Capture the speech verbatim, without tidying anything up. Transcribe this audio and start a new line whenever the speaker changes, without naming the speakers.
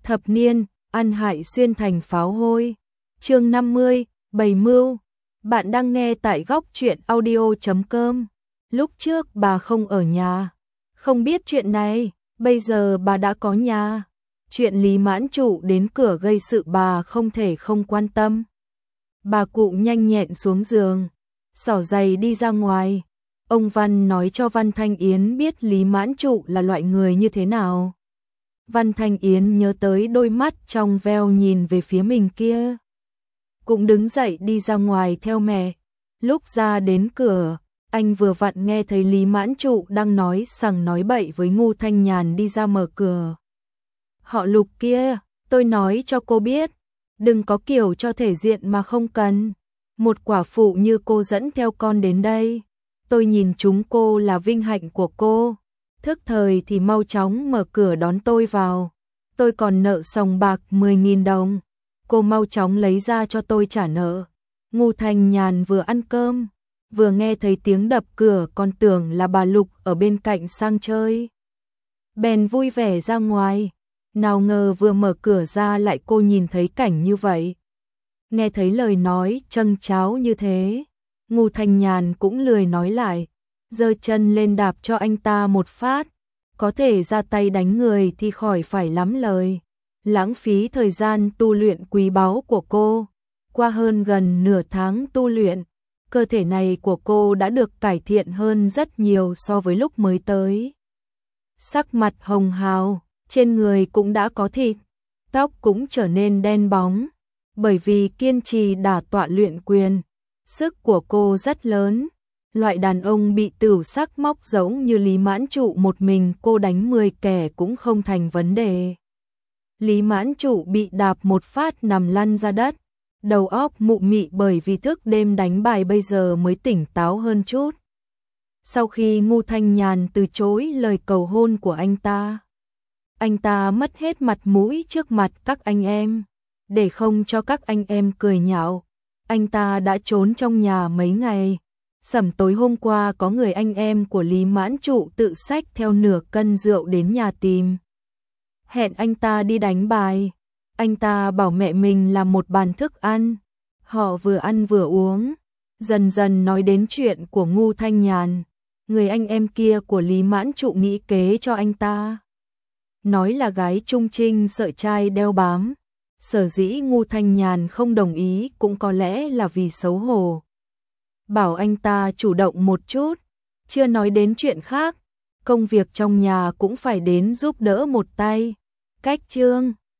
Thập niên, ăn hại xuyên thành pháo hôi. Chương năm mươi, Bày mưu. Bạn đang nghe tại góc truyện audio chấm com. Lúc trước bà không ở nhà, không biết chuyện này, bây giờ bà đã có nhà. Chuyện Lý Mãn Trụ đến cửa gây sự bà không thể không quan tâm. Bà cụ nhanh nhẹn xuống giường, xỏ giày đi ra ngoài. Ông Văn nói cho Văn Thanh Yến biết Lý Mãn Trụ là loại người như thế nào. Văn Thanh Yến nhớ tới đôi mắt trong veo nhìn về phía mình kia, cũng đứng dậy đi ra ngoài theo mẹ. Lúc ra đến cửa, anh vừa vặn nghe thấy Lý Mãn Trụ đang nói sằng nói bậy với Ngu Thanh Nhàn đi ra mở cửa. Họ Lục kia, tôi nói cho cô biết, đừng có kiểu cho thể diện mà không cần. Một quả phụ như cô dẫn theo con đến đây, tôi nhìn chúng cô là vinh hạnh của cô. Thức thời thì mau chóng mở cửa đón tôi vào. Tôi còn nợ sòng bạc mười nghìn đồng. Cô mau chóng lấy ra cho tôi trả nợ. Ngu Thanh Nhàn vừa ăn cơm, vừa nghe thấy tiếng đập cửa còn tưởng là bà Lục ở bên cạnh sang chơi. Bèn vui vẻ ra ngoài. Nào ngờ vừa mở cửa ra lại cô nhìn thấy cảnh như vậy. Nghe thấy lời nói châng cháo như thế, Ngu Thanh Nhàn cũng lười nói lại, giơ chân lên đạp cho anh ta một phát. Có thể ra tay đánh người thì khỏi phải lắm lời, lãng phí thời gian tu luyện quý báu của cô. Qua hơn gần nửa tháng tu luyện, cơ thể này của cô đã được cải thiện hơn rất nhiều so với lúc mới tới. Sắc mặt hồng hào, trên người cũng đã có thịt, tóc cũng trở nên đen bóng, bởi vì kiên trì đả tọa luyện quyền. Sức của cô rất lớn, loại đàn ông bị tửu sắc móc giống như Lý Mãn Trụ một mình cô đánh mười kẻ cũng không thành vấn đề. Lý Mãn Trụ bị đạp một phát nằm lăn ra đất, đầu óc mụ mị bởi vì thức đêm đánh bài bây giờ mới tỉnh táo hơn chút. Sau khi Ngu Thanh Nhàn từ chối lời cầu hôn của anh ta, anh ta mất hết mặt mũi trước mặt các anh em. Để không cho các anh em cười nhạo, anh ta đã trốn trong nhà mấy ngày. Sẩm tối hôm qua có người anh em của Lý Mãn Trụ tự xách theo nửa cân rượu đến nhà tìm, hẹn anh ta đi đánh bài. Anh ta bảo mẹ mình làm một bàn thức ăn. Họ vừa ăn vừa uống, dần dần nói đến chuyện của Ngu Thanh Nhàn. Người anh em kia của Lý Mãn Trụ nghĩ kế cho anh ta, nói là gái trung trinh sợ trai đeo bám. Sở dĩ Ngu Thanh Nhàn không đồng ý cũng có lẽ là vì xấu hổ, bảo anh ta chủ động một chút. Chưa nói đến chuyện khác, công việc trong nhà cũng phải đến giúp đỡ một tay. Cách chương